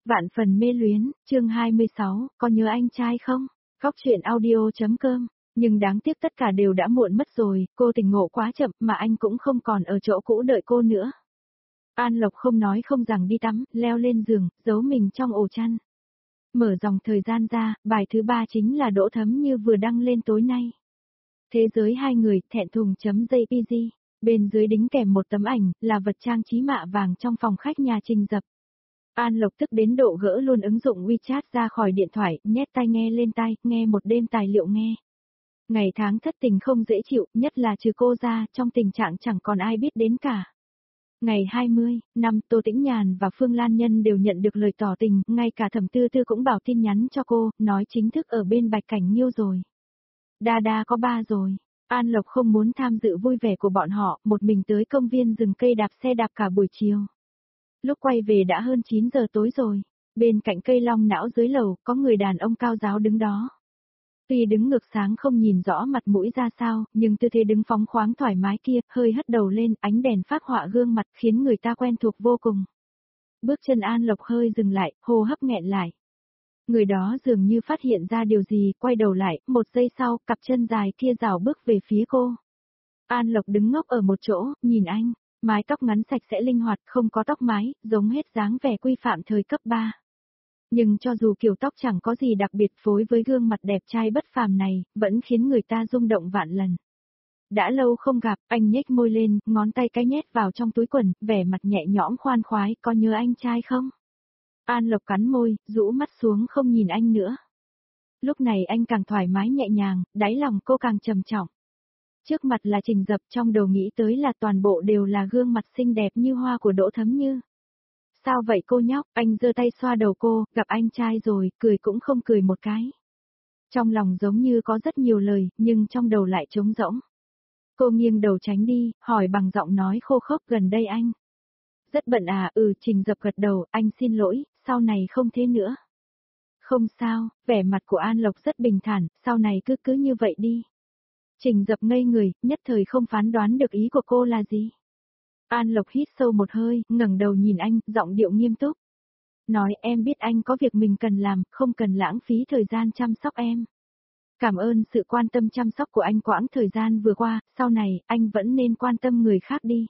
Vạn phần mê luyến, chương 26, có nhớ anh trai không? Góc truyện audio.com. Nhưng đáng tiếc tất cả đều đã muộn mất rồi, cô tỉnh ngộ quá chậm mà anh cũng không còn ở chỗ cũ đợi cô nữa. An Lộc không nói không rằng đi tắm, leo lên giường, giấu mình trong ổ chăn. Mở dòng thời gian ra, bài thứ 3 chính là Đỗ Thấm Như vừa đăng lên tối nay. Thế giới hai người, thẹn thùng.jpg. Bên dưới đính kèm một tấm ảnh, là vật trang trí mạ vàng trong phòng khách nhà Trình Dập. An Lộc tức đến độ gỡ luôn ứng dụng WeChat ra khỏi điện thoại, nhét tai nghe lên tai, nghe một đêm tài liệu nghe. Ngày tháng thất tình không dễ chịu, nhất là trừ cô ra, trong tình trạng chẳng còn ai biết đến cả. Ngày 20 năm, Tô Tĩnh Nhàn và Phương Lan Nhân đều nhận được lời tỏ tình, ngay cả Thẩm Tư Tư cũng bảo tin nhắn cho cô, nói chính thức ở bên Bạch Cảnh Nhiêu rồi. Đa đa có ba rồi. An Lộc không muốn tham dự vui vẻ của bọn họ, một mình tới công viên rừng cây đạp xe đạp cả buổi chiều. Lúc quay về đã hơn 9 giờ tối rồi. Bên cạnh cây long não dưới lầu, có người đàn ông cao giáo đứng đó. Tuy đứng ngược sáng không nhìn rõ mặt mũi ra sao, nhưng tư thế đứng phóng khoáng thoải mái kia, hơi hất đầu lên, ánh đèn phác họa gương mặt khiến người ta quen thuộc vô cùng. Bước chân An Lộc hơi dừng lại, hô hấp nghẹn lại. Người đó dường như phát hiện ra điều gì, quay đầu lại, một giây sau, cặp chân dài kia rảo bước về phía cô. An Lộc đứng ngốc ở một chỗ, nhìn anh, mái tóc ngắn sạch sẽ linh hoạt, không có tóc mái, giống hết dáng vẻ quy phạm thời cấp 3. Nhưng cho dù kiểu tóc chẳng có gì đặc biệt phối với gương mặt đẹp trai bất phàm này, vẫn khiến người ta rung động vạn lần. Đã lâu không gặp, anh nhếch môi lên, ngón tay cái nhét vào trong túi quần, vẻ mặt nhẹ nhõm khoan khoái, có nhớ anh trai không? An Lộc cắn môi, rũ mắt xuống không nhìn anh nữa. Lúc này anh càng thoải mái nhẹ nhàng, đáy lòng cô càng trầm trọng. Trước mặt là Trình Dập, trong đầu nghĩ tới là toàn bộ đều là gương mặt xinh đẹp như hoa của Đỗ Thấm Như. Sao vậy cô nhóc, anh giơ tay xoa đầu cô, gặp anh trai rồi, cười cũng không cười một cái. Trong lòng giống như có rất nhiều lời, nhưng trong đầu lại trống rỗng. Cô nghiêng đầu tránh đi, hỏi bằng giọng nói khô khốc gần đây anh. Rất bận à, Trình Dập gật đầu, anh xin lỗi, sau này không thế nữa. Không sao, vẻ mặt của An Lộc rất bình thản, sau này cứ như vậy đi. Trình Dập ngây người, nhất thời không phán đoán được ý của cô là gì. An Lộc hít sâu một hơi, ngẩng đầu nhìn anh, giọng điệu nghiêm túc. Nói em biết anh có việc mình cần làm, không cần lãng phí thời gian chăm sóc em. Cảm ơn sự quan tâm chăm sóc của anh quãng thời gian vừa qua, sau này, anh vẫn nên quan tâm người khác đi.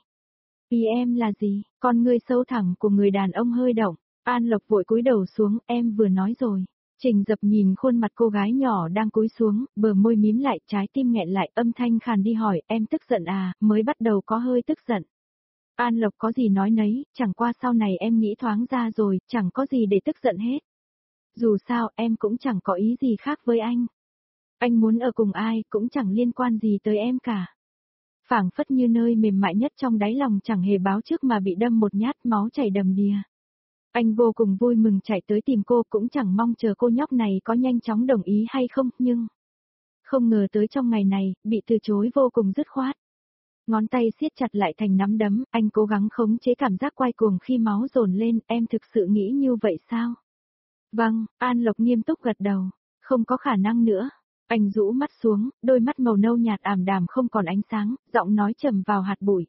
Ý em là gì? Con ngươi sâu thẳm của người đàn ông hơi động. An Lộc vội cúi đầu xuống, em vừa nói rồi. Trình Dập nhìn khuôn mặt cô gái nhỏ đang cúi xuống, bờ môi mím lại, trái tim nghẹn lại, âm thanh khàn đi hỏi, em tức giận à, mới bắt đầu có hơi tức giận. An Lộc có gì nói nấy, chẳng qua sau này em nghĩ thoáng ra rồi, chẳng có gì để tức giận hết. Dù sao, em cũng chẳng có ý gì khác với anh. Anh muốn ở cùng ai, cũng chẳng liên quan gì tới em cả. Phảng phất như nơi mềm mại nhất trong đáy lòng chẳng hề báo trước mà bị đâm một nhát, máu chảy đầm đìa. Anh vô cùng vui mừng chạy tới tìm cô, cũng chẳng mong chờ cô nhóc này có nhanh chóng đồng ý hay không, nhưng không ngờ tới trong ngày này, bị từ chối vô cùng dứt khoát. Ngón tay siết chặt lại thành nắm đấm, anh cố gắng khống chế cảm giác quay cuồng khi máu dồn lên, em thực sự nghĩ như vậy sao? Vâng, An Lộc nghiêm túc gật đầu, không có khả năng nữa. Anh rũ mắt xuống, đôi mắt màu nâu nhạt ảm đạm không còn ánh sáng, giọng nói trầm vào hạt bụi.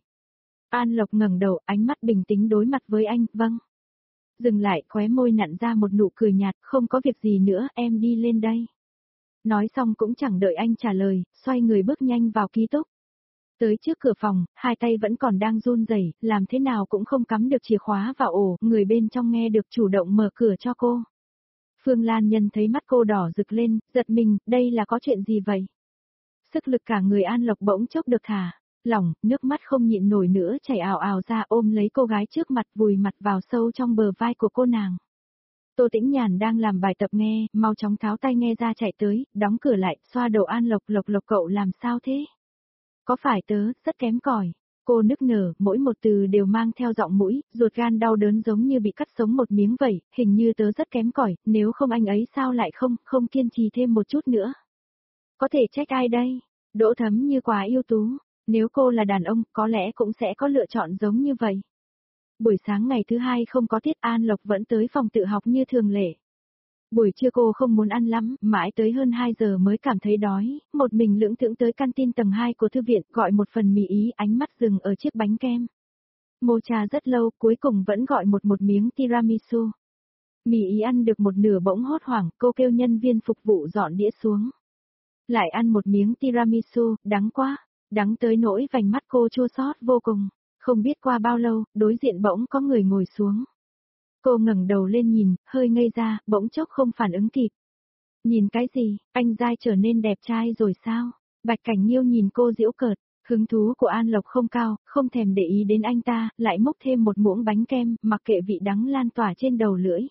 An Lộc ngẩng đầu, ánh mắt bình tĩnh đối mặt với anh, vâng. Dừng lại, khóe môi nặn ra một nụ cười nhạt, không có việc gì nữa, em đi lên đây. Nói xong cũng chẳng đợi anh trả lời, xoay người bước nhanh vào ký túc. Tới trước cửa phòng, hai tay vẫn còn đang run rẩy, làm thế nào cũng không cắm được chìa khóa vào ổ, người bên trong nghe được chủ động mở cửa cho cô. Phương Lan Nhân thấy mắt cô đỏ rực lên, giật mình, đây là có chuyện gì vậy? Sức lực cả người An Lộc bỗng chốc được thả lỏng, nước mắt không nhịn nổi nữa chảy ào ào ra ôm lấy cô gái trước mặt vùi mặt vào sâu trong bờ vai của cô nàng. Tô Tĩnh Nhàn đang làm bài tập nghe, mau chóng tháo tai nghe ra chạy tới, đóng cửa lại, xoa đầu An Lộc, Lộc cậu làm sao thế? Có phải tớ, rất kém cỏi. Cô nức nở, mỗi một từ đều mang theo giọng mũi, ruột gan đau đớn giống như bị cắt sống một miếng vậy, hình như tớ rất kém cỏi, nếu không anh ấy sao lại không kiên trì thêm một chút nữa. Có thể trách ai đây? Đỗ Thấm Như quá ưu tú, nếu cô là đàn ông, có lẽ cũng sẽ có lựa chọn giống như vậy. Buổi sáng ngày thứ hai không có tiết, An Lộc vẫn tới phòng tự học như thường lệ. Buổi trưa cô không muốn ăn lắm, mãi tới hơn 2 giờ mới cảm thấy đói, một mình lững thững tới canteen tầng 2 của thư viện, gọi một phần mì ý, ánh mắt dừng ở chiếc bánh kem. Mocha rất lâu, cuối cùng vẫn gọi một miếng tiramisu. Mì ý ăn được một nửa bỗng hốt hoảng, cô kêu nhân viên phục vụ dọn đĩa xuống. Lại ăn một miếng tiramisu, đắng quá, đắng tới nỗi vành mắt cô chua xót vô cùng. Không biết qua bao lâu, đối diện bỗng có người ngồi xuống. Cô ngẩng đầu lên nhìn, hơi ngây ra, bỗng chốc không phản ứng kịp. Nhìn cái gì, anh dai trở nên đẹp trai rồi sao? Bạch Cảnh Nghiêu nhìn cô giễu cợt, hứng thú của An Lộc không cao, không thèm để ý đến anh ta, lại múc thêm một muỗng bánh kem, mặc kệ vị đắng lan tỏa trên đầu lưỡi.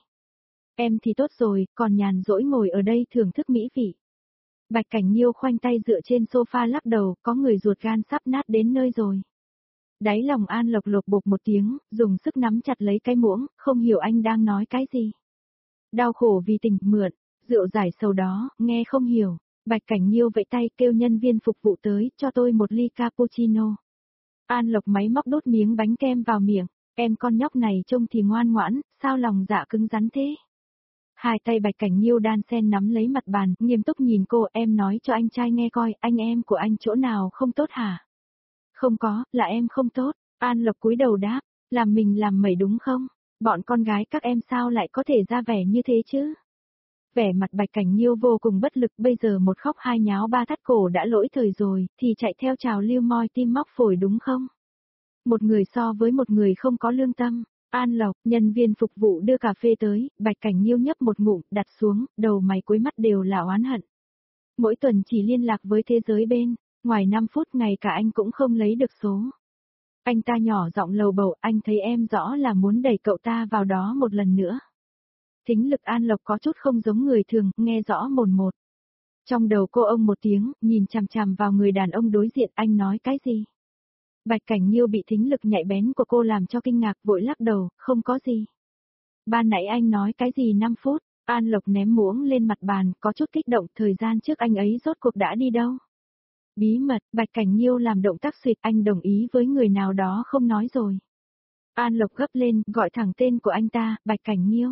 Em thì tốt rồi, còn nhàn rỗi ngồi ở đây thưởng thức mỹ vị. Bạch Cảnh Nghiêu khoanh tay dựa trên sofa lắc đầu, có người ruột gan sắp nát đến nơi rồi. Đáy lòng An Lộc lột bột một tiếng, dùng sức nắm chặt lấy cái muỗng, không hiểu anh đang nói cái gì. Đau khổ vì tình, mượn, rượu giải sầu đó, nghe không hiểu. Bạch Cảnh Nghiêu vẫy tay kêu nhân viên phục vụ tới, cho tôi một ly cappuccino. An Lộc máy móc đốt miếng bánh kem vào miệng, em con nhóc này trông thì ngoan ngoãn, sao lòng dạ cứng rắn thế? Hai tay Bạch Cảnh Nghiêu đan sen nắm lấy mặt bàn, nghiêm túc nhìn cô, em nói cho anh trai nghe coi, anh em của anh chỗ nào không tốt hả? Không có, là em không tốt. An Lộc cúi đầu đáp, làm mình làm mẩy đúng không? Bọn con gái các em sao lại có thể ra vẻ như thế chứ? Vẻ mặt Bạch Cảnh Nghiêu vô cùng bất lực, bây giờ một khóc hai nháo ba thắt cổ đã lỗi thời rồi, thì chạy theo trào lưu moi tim móc phổi đúng không? Một người so với một người không có lương tâm. An Lộc, nhân viên phục vụ đưa cà phê tới, Bạch Cảnh Nghiêu nhấp một ngụm, đặt xuống, đầu mày cuối mắt đều là oán hận. Mỗi tuần chỉ liên lạc với thế giới bên, ngoài 5 phút ngày cả anh cũng không lấy được số. Anh ta nhỏ giọng lầu bầu, anh thấy em rõ là muốn đẩy cậu ta vào đó một lần nữa. Thính lực An Lộc có chút không giống người thường, nghe rõ mồn một. Trong đầu cô ông một tiếng, nhìn chằm chằm vào người đàn ông đối diện, anh nói cái gì? Bạch Cảnh Nghiêu bị thính lực nhạy bén của cô làm cho kinh ngạc, vội lắc đầu, không có gì. Ban nãy anh nói cái gì 5 phút, An Lộc ném muỗng lên mặt bàn, có chút kích động, thời gian trước anh ấy rốt cuộc đã đi đâu? Bí mật, Bạch Cảnh Nghiêu làm động tác suyệt, anh đồng ý với người nào đó không nói rồi. An Lộc gấp lên, gọi thẳng tên của anh ta, Bạch Cảnh Nghiêu.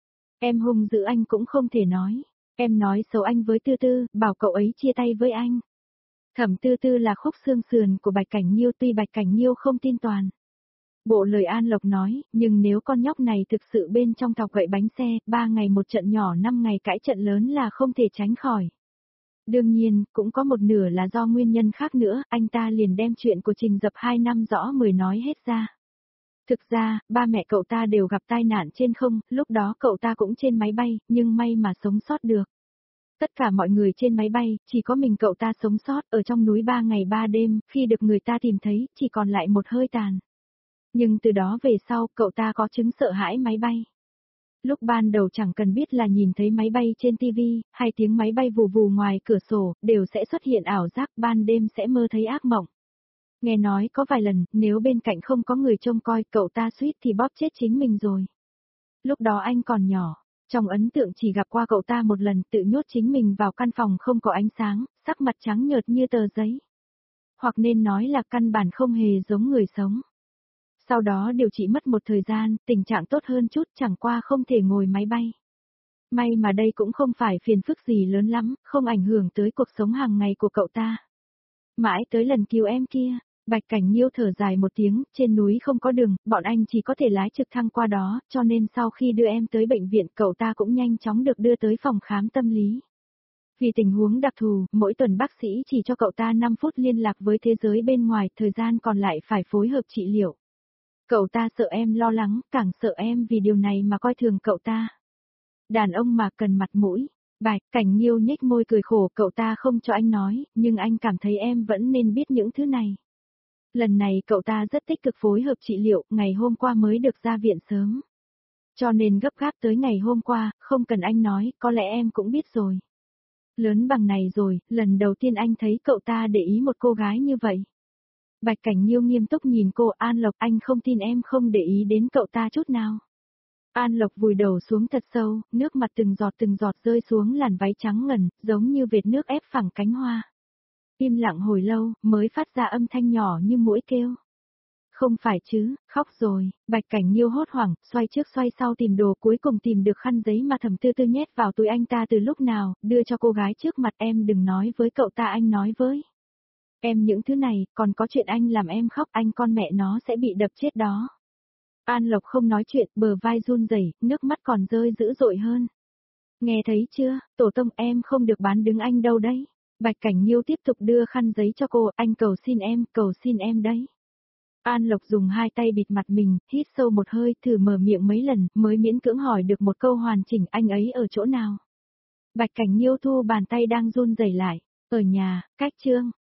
Em hung dữ anh cũng không thể nói. Em nói xấu anh với Tư Tư, bảo cậu ấy chia tay với anh. Thẩm Tư Tư là khúc xương sườn của Bạch Cảnh Nghiêu, tuy Bạch Cảnh Nghiêu không tin toàn bộ lời An Lộc nói, nhưng nếu con nhóc này thực sự bên trong thọc gậy bánh xe, 3 ngày một trận nhỏ 5 ngày cãi trận lớn là không thể tránh khỏi. Đương nhiên, cũng có một nửa là do nguyên nhân khác nữa, anh ta liền đem chuyện của Trình Dập 2 năm rõ 10 nói hết ra. Thực ra, ba mẹ cậu ta đều gặp tai nạn trên không, lúc đó cậu ta cũng trên máy bay, nhưng may mà sống sót được. Tất cả mọi người trên máy bay, chỉ có mình cậu ta sống sót ở trong núi 3 ngày 3 đêm, khi được người ta tìm thấy, chỉ còn lại một hơi tàn. Nhưng từ đó về sau, cậu ta có chứng sợ hãi máy bay. Lúc ban đầu chẳng cần biết là nhìn thấy máy bay trên TV, hay tiếng máy bay vù vù ngoài cửa sổ, đều sẽ xuất hiện ảo giác, ban đêm sẽ mơ thấy ác mộng. Nghe nói có vài lần, nếu bên cạnh không có người trông coi, cậu ta suýt thì bóp chết chính mình rồi. Lúc đó anh còn nhỏ, trong ấn tượng chỉ gặp qua cậu ta một lần, tự nhốt chính mình vào căn phòng không có ánh sáng, sắc mặt trắng nhợt như tờ giấy. Hoặc nên nói là căn bản không hề giống người sống. Sau đó điều trị mất một thời gian, tình trạng tốt hơn chút, chẳng qua không thể ngồi máy bay. May mà đây cũng không phải phiền phức gì lớn lắm, không ảnh hưởng tới cuộc sống hàng ngày của cậu ta. Mãi tới lần cứu em kia, Bạch Cảnh Nghiêu thở dài một tiếng, trên núi không có đường, bọn anh chỉ có thể lái trực thăng qua đó, cho nên sau khi đưa em tới bệnh viện, cậu ta cũng nhanh chóng được đưa tới phòng khám tâm lý. Vì tình huống đặc thù, mỗi tuần bác sĩ chỉ cho cậu ta 5 phút liên lạc với thế giới bên ngoài, thời gian còn lại phải phối hợp trị liệu. Cậu ta sợ em lo lắng, càng sợ em vì điều này mà coi thường cậu ta. Đàn ông mà cần mặt mũi. Bạch Cảnh Nghiêu nhếch môi cười khổ, cậu ta không cho anh nói, nhưng anh cảm thấy em vẫn nên biết những thứ này. Lần này cậu ta rất tích cực phối hợp trị liệu, ngày hôm qua mới được ra viện sớm. Cho nên gấp gáp tới ngày hôm qua, không cần anh nói, có lẽ em cũng biết rồi. Lớn bằng này rồi, lần đầu tiên anh thấy cậu ta để ý một cô gái như vậy. Bạch Cảnh Nghiêu nghiêm túc nhìn cô, An Lộc, anh không tin em không để ý đến cậu ta chút nào. An Lộc vùi đầu xuống thật sâu, nước mặt từng giọt rơi xuống làn váy trắng ngần, giống như vệt nước ép phẳng cánh hoa. Im lặng hồi lâu, mới phát ra âm thanh nhỏ như muỗi kêu. Không phải chứ, khóc rồi, Bạch Cảnh Nghiêu hốt hoảng, xoay trước xoay sau tìm đồ, cuối cùng tìm được khăn giấy mà Thẩm Tư Tư nhét vào túi anh ta từ lúc nào, đưa cho cô gái trước mặt, em đừng nói với cậu ta, anh nói với em những thứ này, còn có chuyện anh làm em khóc, anh con mẹ nó sẽ bị đập chết đó. An Lộc không nói chuyện, bờ vai run rẩy, nước mắt còn rơi dữ dội hơn. Nghe thấy chưa, tổ tông em không được bán đứng anh đâu đấy. Bạch Cảnh Nhiêu tiếp tục đưa khăn giấy cho cô, anh cầu xin em đấy. An Lộc dùng hai tay bịt mặt mình, hít sâu một hơi, thử mở miệng mấy lần, mới miễn cưỡng hỏi được một câu hoàn chỉnh, anh ấy ở chỗ nào. Bạch Cảnh Nhiêu thu bàn tay đang run rẩy lại, ở nhà, cách Trương.